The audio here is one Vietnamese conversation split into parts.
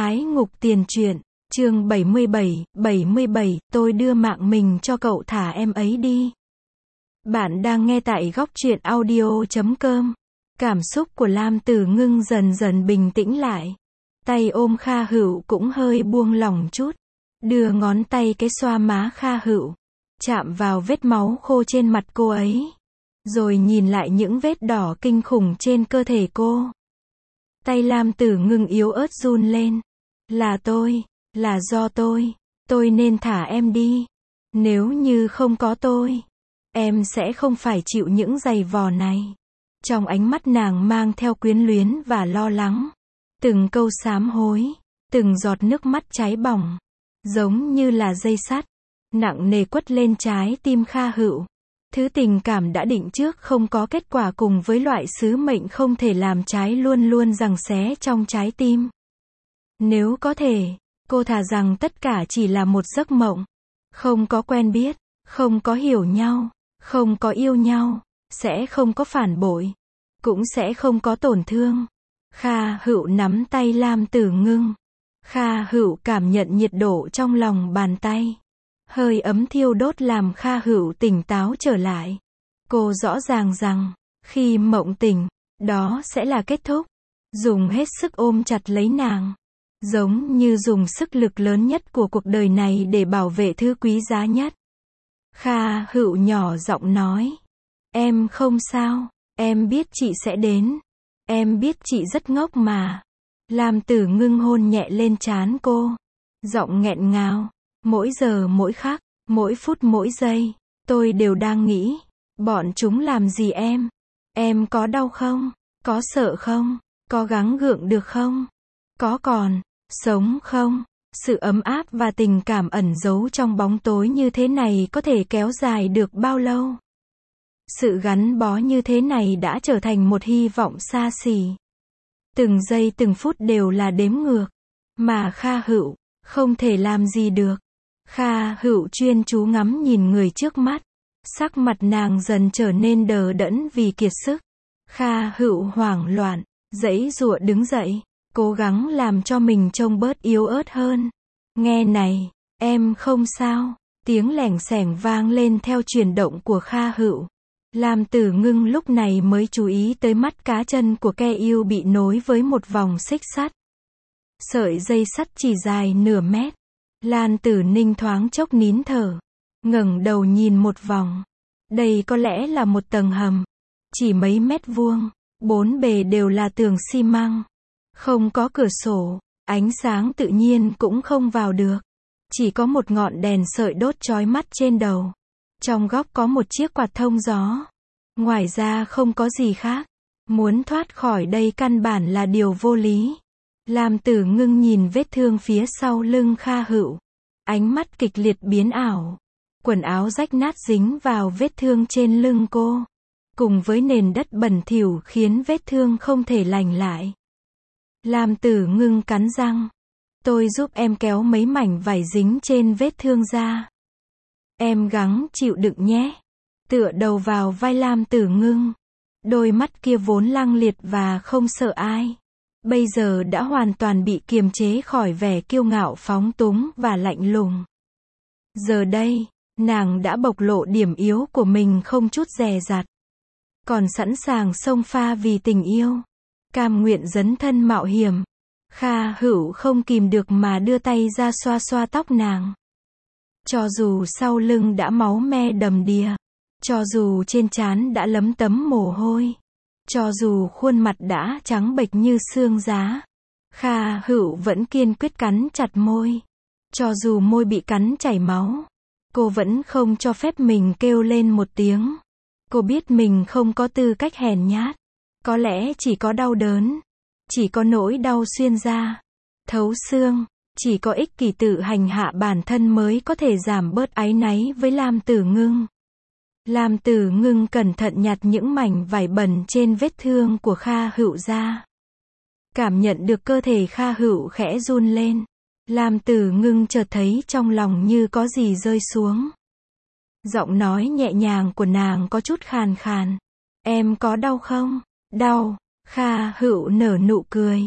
Ái ngục tiền truyện, chương 77, tôi đưa mạng mình cho cậu, thả em ấy đi. Bạn đang nghe tại góc truyện audio.com. Cảm xúc của Lam Tử Ngưng dần dần bình tĩnh lại. Tay ôm Kha Hữu cũng hơi buông lỏng chút. Đưa ngón tay cái xoa má Kha Hữu, chạm vào vết máu khô trên mặt cô ấy. Rồi nhìn lại những vết đỏ kinh khủng trên cơ thể cô. Tay Lam Tử Ngưng yếu ớt run lên. Là do tôi nên thả em đi. Nếu như không có tôi, em sẽ không phải chịu những giày vò này. Trong ánh mắt nàng mang theo quyến luyến và lo lắng. Từng câu sám hối, từng giọt nước mắt cháy bỏng, giống như là dây sắt, nặng nề quất lên trái tim Kha Hữu. Thứ tình cảm đã định trước không có kết quả cùng với loại sứ mệnh không thể làm trái luôn luôn giằng xé trong trái tim. Nếu có thể, cô thà rằng tất cả chỉ là một giấc mộng. Không có quen biết, không có hiểu nhau, không có yêu nhau, sẽ không có phản bội, cũng sẽ không có tổn thương. Kha Hữu nắm tay Lam Tử Ngưng. Kha Hữu cảm nhận nhiệt độ trong lòng bàn tay. Hơi ấm thiêu đốt làm Kha Hữu tỉnh táo trở lại. Cô rõ ràng rằng, khi mộng tỉnh, đó sẽ là kết thúc. Dùng hết sức ôm chặt lấy nàng. Giống như dùng sức lực lớn nhất của cuộc đời này để bảo vệ thứ quý giá nhất. Kha Hữu nhỏ giọng nói. Em không sao, em biết chị sẽ đến. Em biết chị rất ngốc mà. Lam Tử Ngưng hôn nhẹ lên trán cô. Giọng nghẹn ngào. Mỗi giờ mỗi khắc, mỗi phút mỗi giây, tôi đều đang nghĩ, bọn chúng làm gì em? Em có đau không? Có sợ không? Có gắng gượng được không? Có còn sống không? Sự ấm áp và tình cảm ẩn giấu trong bóng tối như thế này có thể kéo dài được bao lâu? Sự gắn bó như thế này đã trở thành một hy vọng xa xỉ. Từng giây từng phút đều là đếm ngược, mà Kha Hữu không thể làm gì được. Kha Hữu chuyên chú ngắm nhìn người trước mắt. Sắc mặt nàng dần trở nên đờ đẫn vì kiệt sức. Kha Hữu hoảng loạn, giãy giụa đứng dậy, cố gắng làm cho mình trông bớt yếu ớt hơn. Nghe này, em không sao. Tiếng lẻng xẻng vang lên theo chuyển động của Kha Hữu. Lam Tử Ngưng lúc này mới chú ý tới mắt cá chân của ke yêu bị nối với một vòng xích sắt. Sợi dây sắt chỉ dài nửa mét. Lan Tử Ninh thoáng chốc nín thở, ngẩng đầu nhìn một vòng. Đây có lẽ là một tầng hầm, chỉ mấy mét vuông, bốn bề đều là tường xi măng, không có cửa sổ, ánh sáng tự nhiên cũng không vào được. Chỉ có một ngọn đèn sợi đốt chói mắt trên đầu. Trong góc có một chiếc quạt thông gió. Ngoài ra không có gì khác. Muốn thoát khỏi đây căn bản là điều vô lý. Lam Tử Ngưng nhìn vết thương phía sau lưng Kha Hữu. Ánh mắt kịch liệt biến ảo. Quần áo rách nát dính vào vết thương trên lưng cô. Cùng với nền đất bẩn thỉu khiến vết thương không thể lành lại. Lam Tử Ngưng cắn răng. Tôi giúp em kéo mấy mảnh vải dính trên vết thương ra. Em gắng chịu đựng nhé. Tựa đầu vào vai Lam Tử Ngưng. Đôi mắt kia vốn lăng liệt và không sợ ai. Bây giờ đã hoàn toàn bị kiềm chế khỏi vẻ kiêu ngạo phóng túng và lạnh lùng. Giờ đây, nàng đã bộc lộ điểm yếu của mình không chút dè dặt. Còn sẵn sàng xông pha vì tình yêu. Cam nguyện dấn thân mạo hiểm. Kha Hữu không kìm được mà đưa tay ra xoa xoa tóc nàng. Cho dù sau lưng đã máu me đầm đìa. Cho dù trên trán đã lấm tấm mồ hôi. Cho dù khuôn mặt đã trắng bệch như xương giá. Kha Hữu vẫn kiên quyết cắn chặt môi. Cho dù môi bị cắn chảy máu. Cô vẫn không cho phép mình kêu lên một tiếng. Cô biết mình không có tư cách hèn nhát. Có lẽ chỉ có đau đớn. Chỉ có nỗi đau xuyên da, thấu xương. Chỉ có ích kỷ tự hành hạ bản thân mới có thể giảm bớt áy náy với Lam Tử Ngưng. Lam Tử Ngưng cẩn thận nhặt những mảnh vải bẩn trên vết thương của Kha Hữu ra. Cảm nhận được cơ thể Kha Hữu khẽ run lên. Lam Tử Ngưng chợt thấy trong lòng như có gì rơi xuống. Giọng nói nhẹ nhàng của nàng có chút khàn khàn. Em có đau không? Đau. Kha Hữu nở nụ cười.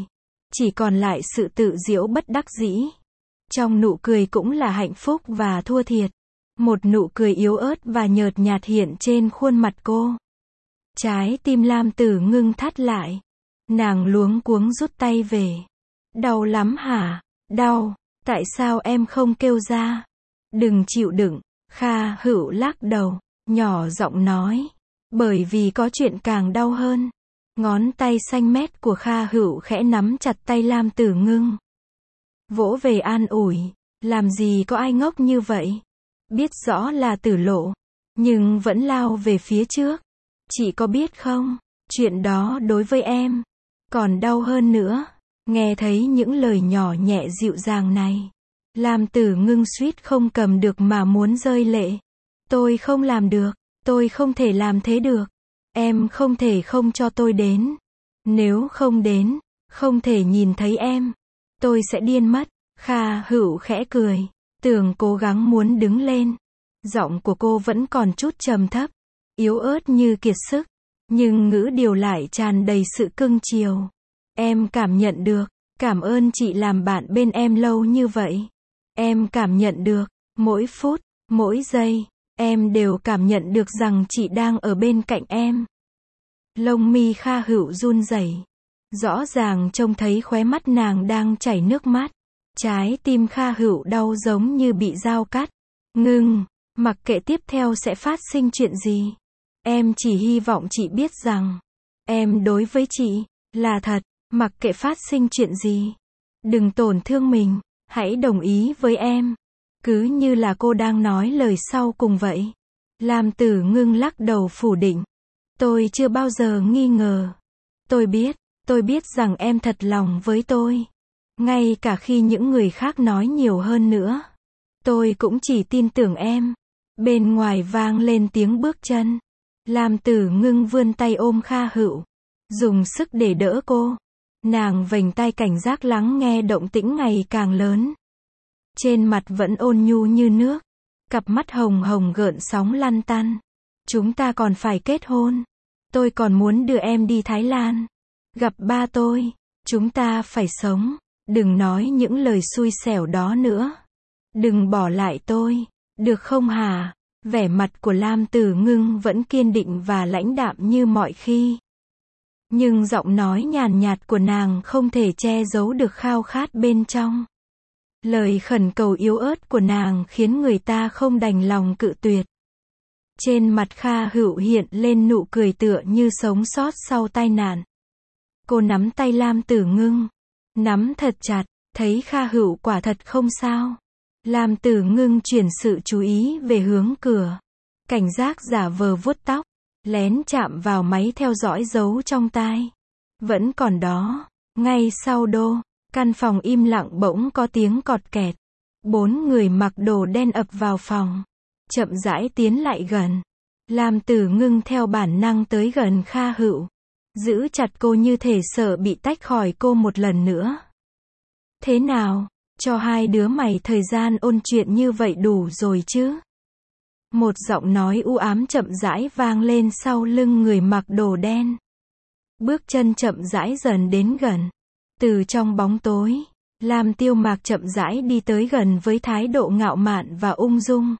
chỉ còn lại sự tự giễu bất đắc dĩ. Trong nụ cười cũng là hạnh phúc và thua thiệt. Một nụ cười yếu ớt và nhợt nhạt hiện trên khuôn mặt cô. Trái tim Lam Tử Ngưng thắt lại. Nàng luống cuống rút tay về. Đau lắm hả? Đau. Tại sao em không kêu ra? Đừng chịu đựng. Kha Hữu lắc đầu, nhỏ giọng nói. Bởi vì có chuyện càng đau hơn. Ngón tay xanh mét của Kha Hữu khẽ nắm chặt tay Lam Tử Ngưng. Vỗ về an ủi. Làm gì có ai ngốc như vậy? Biết rõ là tử lộ, nhưng vẫn lao về phía trước. Chị có biết không, chuyện đó đối với em còn đau hơn nữa. Nghe thấy những lời nhỏ nhẹ dịu dàng này, Lam Tử Ngưng suýt không cầm được mà muốn rơi lệ. Tôi không làm được, tôi không thể làm thế được. Em không thể không cho tôi đến. Nếu không đến, không thể nhìn thấy em, tôi sẽ điên mất. Kha Hữu khẽ cười. Tường cố gắng muốn đứng lên. Giọng của cô vẫn còn chút trầm thấp, yếu ớt như kiệt sức, nhưng ngữ điệu lại tràn đầy sự cưng chiều. Em cảm nhận được, cảm ơn chị làm bạn bên em lâu như vậy. Em cảm nhận được, mỗi phút, mỗi giây, em đều cảm nhận được rằng chị đang ở bên cạnh em. Lông mi Kha Hữu run rẩy. Rõ ràng trông thấy khóe mắt nàng đang chảy nước mắt. Trái tim Kha Hữu đau giống như bị dao cắt. Ngưng, mặc kệ tiếp theo sẽ phát sinh chuyện gì. Em chỉ hy vọng chị biết rằng, em đối với chị, là thật, mặc kệ phát sinh chuyện gì. Đừng tổn thương mình, hãy đồng ý với em. Cứ như là cô đang nói lời sau cùng vậy. Lam Tử Ngưng lắc đầu phủ định. Tôi chưa bao giờ nghi ngờ. Tôi biết rằng em thật lòng với tôi. Ngay cả khi những người khác nói nhiều hơn nữa. Tôi cũng chỉ tin tưởng em. Bên ngoài vang lên tiếng bước chân. Lam Tử Ngưng vươn tay ôm Kha Hữu, dùng sức để đỡ cô. Nàng vểnh tai cảnh giác lắng nghe động tĩnh ngày càng lớn. Trên mặt vẫn ôn nhu như nước. Cặp mắt hồng hồng gợn sóng lăn tăn. Chúng ta còn phải kết hôn. Tôi còn muốn đưa em đi Thái Lan. Gặp ba tôi. Chúng ta phải sống. Đừng nói những lời xui xẻo đó nữa. Đừng bỏ lại tôi. Được không hả? Vẻ mặt của Lam Tử Ngưng vẫn kiên định và lãnh đạm như mọi khi. Nhưng giọng nói nhàn nhạt của nàng không thể che giấu được khao khát bên trong. Lời khẩn cầu yếu ớt của nàng khiến người ta không đành lòng cự tuyệt. Trên mặt Kha Hữu hiện lên nụ cười tựa như sống sót sau tai nạn. Cô nắm tay Lam Tử Ngưng. Nắm thật chặt, thấy Kha Hữu quả thật không sao. Lam Tử Ngưng chuyển sự chú ý về hướng cửa. Cảnh giác giả vờ vuốt tóc, lén chạm vào máy theo dõi giấu trong tai. Vẫn còn đó. Ngay sau căn phòng im lặng bỗng có tiếng cọt kẹt. 4 người mặc đồ đen ập vào phòng. Chậm rãi tiến lại gần. Lam Tử Ngưng theo bản năng tới gần Kha Hữu. Giữ chặt cô như thể sợ bị tách khỏi cô một lần nữa. Thế nào? Cho hai đứa mày thời gian ôn chuyện như vậy đủ rồi chứ? Một giọng nói u ám chậm rãi vang lên sau lưng người mặc đồ đen. Bước chân chậm rãi dần đến gần. Từ trong bóng tối, Lam Tiêu Mạc chậm rãi đi tới gần với thái độ ngạo mạn và ung dung.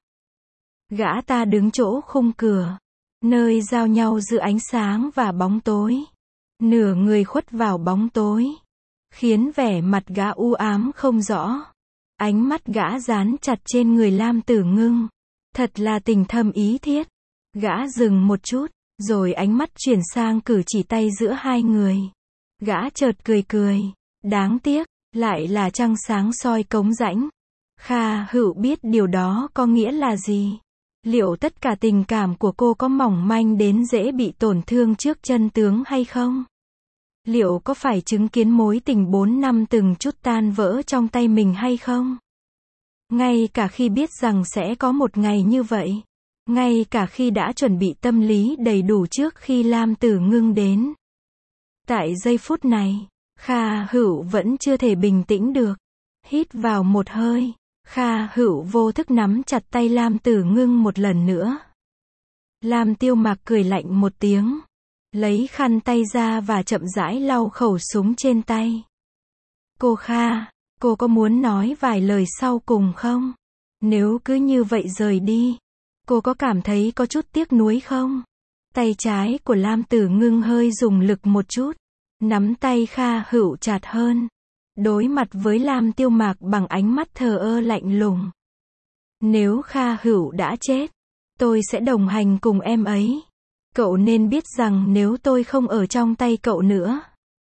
Gã ta đứng chỗ khung cửa, nơi giao nhau giữa ánh sáng và bóng tối. Nửa người khuất vào bóng tối, khiến vẻ mặt gã u ám không rõ. Ánh mắt gã dán chặt trên người Lam Tử Ngưng. Thật là tình thâm ý thiết. Gã dừng một chút, rồi ánh mắt chuyển sang cử chỉ tay giữa hai người. Gã chợt cười cười. Đáng tiếc, lại là trăng sáng soi cống rãnh. Kha Hữu biết điều đó có nghĩa là gì. Liệu tất cả tình cảm của cô có mỏng manh đến dễ bị tổn thương trước chân tướng hay không? Liệu có phải chứng kiến mối tình 4 năm từng chút tan vỡ trong tay mình hay không? Ngay cả khi biết rằng sẽ có một ngày như vậy. Ngay cả khi đã chuẩn bị tâm lý đầy đủ trước khi Lam Tử Ngưng đến. Tại giây phút này, Kha Hữu vẫn chưa thể bình tĩnh được. Hít vào một hơi. Kha Hữu vô thức nắm chặt tay Lam Tử Ngưng một lần nữa. Lam Tiêu Mạc cười lạnh một tiếng. Lấy khăn tay ra và chậm rãi lau khẩu súng trên tay. Cô Kha, cô có muốn nói vài lời sau cùng không? Nếu cứ như vậy rời đi, cô có cảm thấy có chút tiếc nuối không? Tay trái của Lam Tử Ngưng hơi dùng lực một chút, nắm tay Kha Hữu chặt hơn, đối mặt với Lam Tiêu Mạc bằng ánh mắt thờ ơ lạnh lùng. Nếu Kha Hữu đã chết, tôi sẽ đồng hành cùng em ấy. Cậu nên biết rằng nếu tôi không ở trong tay cậu nữa,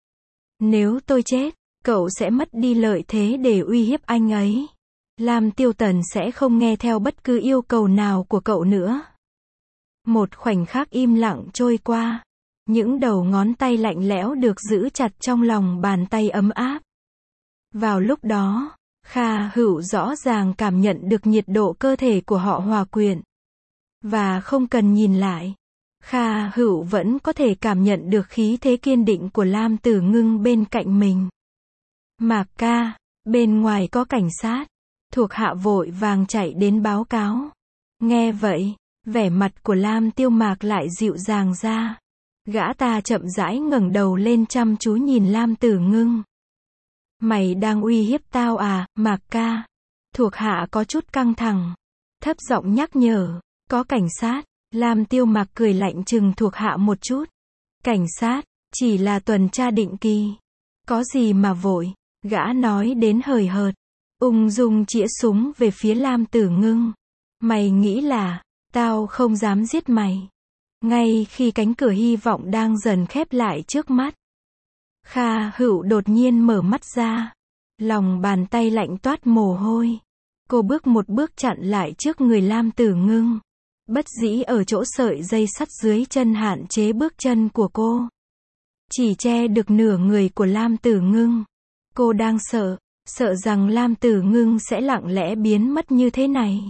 nếu tôi chết, cậu sẽ mất đi lợi thế để uy hiếp anh ấy. Lam Tiêu Tần sẽ không nghe theo bất cứ yêu cầu nào của cậu nữa. Một khoảnh khắc im lặng trôi qua. Những đầu ngón tay lạnh lẽo được giữ chặt trong lòng bàn tay ấm áp. Vào lúc đó, Kha Hữu rõ ràng cảm nhận được nhiệt độ cơ thể của họ hòa quyện. Và không cần nhìn lại, Kha Hữu vẫn có thể cảm nhận được khí thế kiên định của Lam Tử Ngưng bên cạnh mình. Mạc ca, bên ngoài có cảnh sát. Thuộc hạ vội vàng chạy đến báo cáo. Nghe vậy, vẻ mặt của Lam Tiêu Mạc lại dịu dàng ra. Gã ta chậm rãi ngẩng đầu lên chăm chú nhìn Lam Tử Ngưng. Mày đang uy hiếp tao à, Mạc ca? Thuộc hạ có chút căng thẳng. Thấp giọng nhắc nhở, có cảnh sát. Lam Tiêu Mạc cười lạnh chừng thuộc hạ một chút. Cảnh sát, chỉ là tuần tra định kỳ. Có gì mà vội, gã nói đến hời hợt. Ung dung chĩa súng về phía Lam Tử Ngưng. Mày nghĩ là, tao không dám giết mày. Ngay khi cánh cửa hy vọng đang dần khép lại trước mắt, Kha Hữu đột nhiên mở mắt ra. Lòng bàn tay lạnh toát mồ hôi. Cô bước một bước chặn lại trước người Lam Tử Ngưng. Bất dĩ ở chỗ sợi dây sắt dưới chân hạn chế bước chân của cô. Chỉ che được nửa người của Lam Tử Ngưng. Cô đang sợ rằng Lam Tử Ngưng sẽ lặng lẽ biến mất như thế này.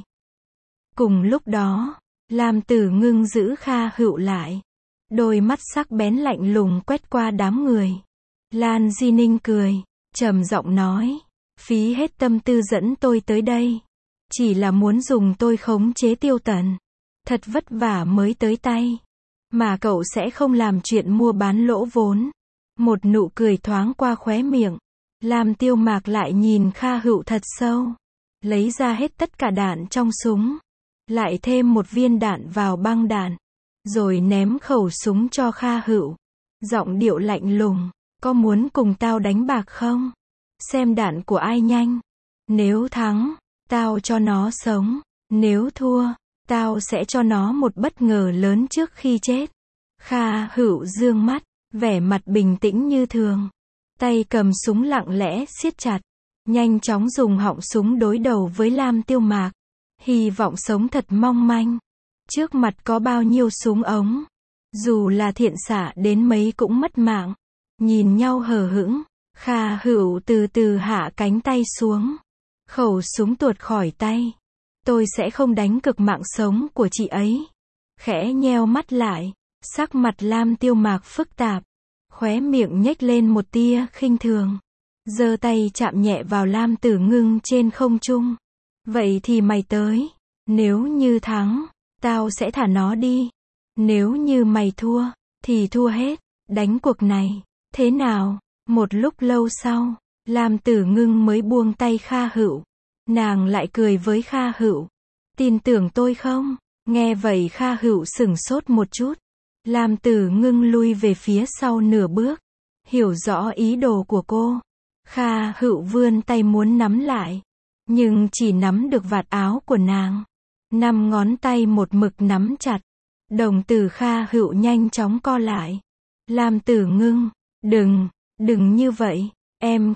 Cùng lúc đó, Lam Tử Ngưng giữ Kha Hữu lại. Đôi mắt sắc bén lạnh lùng quét qua đám người. Lan Di Ninh cười, trầm giọng nói, phí hết tâm tư dẫn tôi tới đây. Chỉ là muốn dùng tôi khống chế Tiêu Tần. Thật vất vả mới tới tay. Mà cậu sẽ không làm chuyện mua bán lỗ vốn. Một nụ cười thoáng qua khóe miệng. Lam Tiêu Mạc lại nhìn Kha Hữu thật sâu. Lấy ra hết tất cả đạn trong súng. Lại thêm một viên đạn vào băng đạn. Rồi ném khẩu súng cho Kha Hữu. Giọng điệu lạnh lùng. Có muốn cùng tao đánh bạc không? Xem đạn của ai nhanh. Nếu thắng, tao cho nó sống. Nếu thua, tao sẽ cho nó một bất ngờ lớn trước khi chết. Kha Hữu dương mắt, vẻ mặt bình tĩnh như thường. Tay cầm súng lặng lẽ siết chặt. Nhanh chóng dùng họng súng đối đầu với Lam Tiêu Mạc. Hy vọng sống thật mong manh. Trước mặt có bao nhiêu súng ống. Dù là thiện xạ đến mấy cũng mất mạng. Nhìn nhau hờ hững. Kha Hữu từ từ hạ cánh tay xuống. Khẩu súng tuột khỏi tay. Tôi sẽ không đánh cược mạng sống của chị ấy. Khẽ nheo mắt lại. Sắc mặt Lam Tiêu Mạc phức tạp. Khóe miệng nhếch lên một tia khinh thường. Giơ tay chạm nhẹ vào Lam Tử Ngưng trên không trung. Vậy thì mày tới. Nếu như thắng, tao sẽ thả nó đi. Nếu như mày thua, thì thua hết. Đánh cuộc này, thế nào? Một lúc lâu sau, Lam Tử Ngưng mới buông tay Kha Hữu. Nàng lại cười với Kha Hữu. Tin tưởng tôi không? Nghe vậy Kha Hữu sửng sốt một chút. Lam Tử Ngưng lui về phía sau nửa bước. Hiểu rõ ý đồ của cô. Kha Hữu vươn tay muốn nắm lại. Nhưng chỉ nắm được vạt áo của nàng. 5 ngón tay một mực nắm chặt. Đồng tử Kha Hữu nhanh chóng co lại. Lam Tử Ngưng, đừng như vậy. Em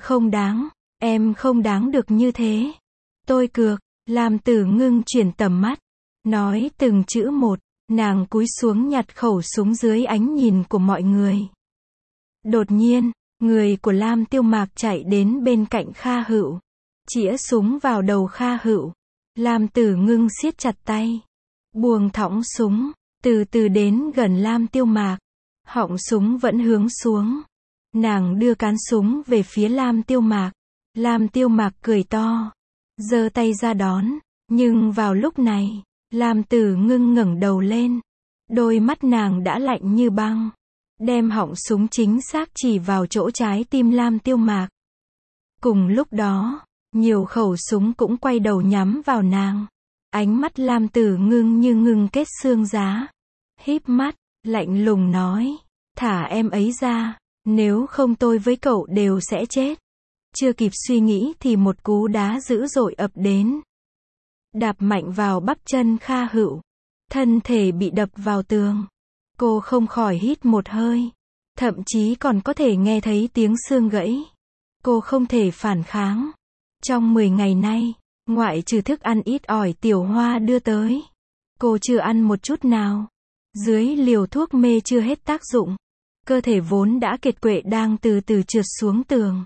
không đáng được như thế. Tôi cược. Lam Tử Ngưng chuyển tầm mắt. Nói từng chữ một. Nàng cúi xuống nhặt khẩu súng dưới ánh nhìn của mọi người. Đột nhiên, người của Lam Tiêu Mạc chạy đến bên cạnh Kha Hữu. Chĩa súng vào đầu Kha Hữu. Lam Tử Ngưng siết chặt tay. Buông thõng súng. Từ từ đến gần Lam Tiêu Mạc. Họng súng vẫn hướng xuống. Nàng đưa cán súng về phía Lam Tiêu Mạc. Lam Tiêu Mạc cười to. Giơ tay ra đón. Nhưng vào lúc này, Lam Tử Ngưng ngẩng đầu lên. Đôi mắt nàng đã lạnh như băng. Đem họng súng chính xác chỉ vào chỗ trái tim Lam Tiêu Mạc. Cùng lúc đó, nhiều khẩu súng cũng quay đầu nhắm vào nàng. Ánh mắt Lam Tử Ngưng như ngưng kết xương giá. Híp mắt, lạnh lùng nói, thả em ấy ra, nếu không tôi với cậu đều sẽ chết. Chưa kịp suy nghĩ thì một cú đá dữ dội ập đến. Đạp mạnh vào bắp chân Kha Hữu. Thân thể bị đập vào tường. Cô không khỏi hít một hơi. Thậm chí còn có thể nghe thấy tiếng xương gãy. Cô không thể phản kháng. Trong 10 ngày nay, ngoại trừ thức ăn ít ỏi Tiểu Hoa đưa tới, cô chưa ăn một chút nào. Dưới liều thuốc mê chưa hết tác dụng, cơ thể vốn đã kiệt quệ đang từ từ trượt xuống tường.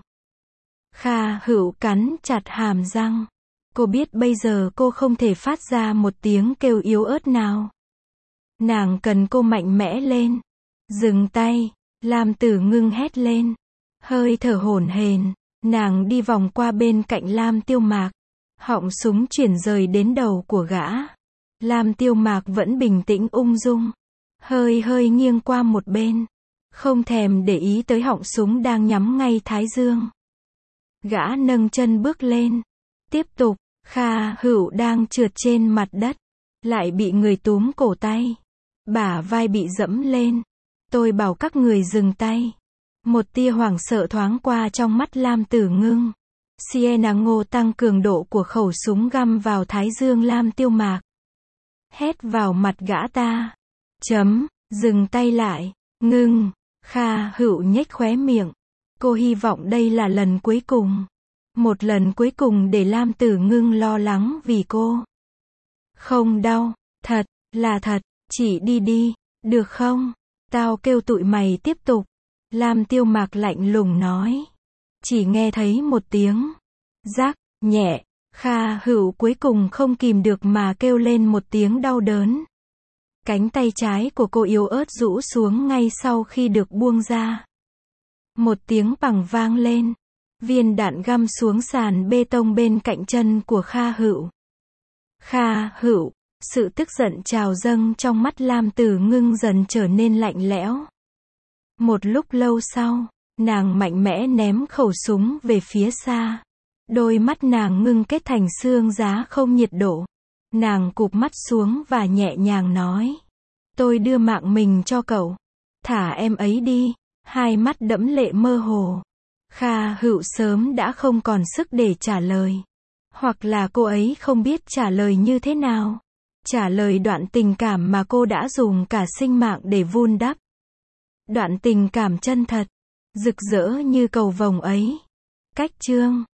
Kha Hữu cắn chặt hàm răng. Cô biết bây giờ cô không thể phát ra một tiếng kêu yếu ớt nào. Nàng cần cô mạnh mẽ lên. Dừng tay, Lam Tử Ngưng hét lên. Hơi thở hổn hển, nàng đi vòng qua bên cạnh Lam Tiêu Mạc. Họng súng chuyển rời đến đầu của gã. Lam Tiêu Mạc vẫn bình tĩnh ung dung. Hơi nghiêng qua một bên. Không thèm để ý tới họng súng đang nhắm ngay thái dương. Gã nâng chân bước lên. Tiếp tục, Kha Hữu đang trượt trên mặt đất. Lại bị người túm cổ tay. Bả vai bị dẫm lên. Tôi bảo các người dừng tay. Một tia hoảng sợ thoáng qua trong mắt Lam Tử Ngưng. Sienna Ngô tăng cường độ của khẩu súng găm vào thái dương Lam Tiêu Mạc. Hét vào mặt gã ta. Dừng tay lại. Ngưng. Kha Hữu nhếch khóe miệng. Cô hy vọng đây là lần cuối cùng. Một lần cuối cùng để Lam Tử Ngưng lo lắng vì cô. Không đau. Thật, là thật. Chỉ đi, được không? Tao kêu tụi mày tiếp tục. Lam Tiêu Mạc lạnh lùng nói. Chỉ nghe thấy một tiếng rắc nhẹ. Kha Hữu cuối cùng không kìm được mà kêu lên một tiếng đau đớn. Cánh tay trái của cô yếu ớt rũ xuống ngay sau khi được buông ra. Một tiếng bằng vang lên. Viên đạn găm xuống sàn bê tông bên cạnh chân của Kha Hữu. Kha Hữu, sự tức giận trào dâng trong mắt Lam Tử Ngưng dần trở nên lạnh lẽo. Một lúc lâu sau, nàng mạnh mẽ ném khẩu súng về phía xa. Đôi mắt nàng ngưng kết thành xương giá không nhiệt độ. Nàng cụp mắt xuống và nhẹ nhàng nói. Tôi đưa mạng mình cho cậu. Thả em ấy đi. Hai mắt đẫm lệ mơ hồ. Kha Hữu sớm đã không còn sức để trả lời. Hoặc là cô ấy không biết trả lời như thế nào. Trả lời đoạn tình cảm mà cô đã dùng cả sinh mạng để vun đắp. Đoạn tình cảm chân thật, rực rỡ như cầu vồng ấy. Cách chương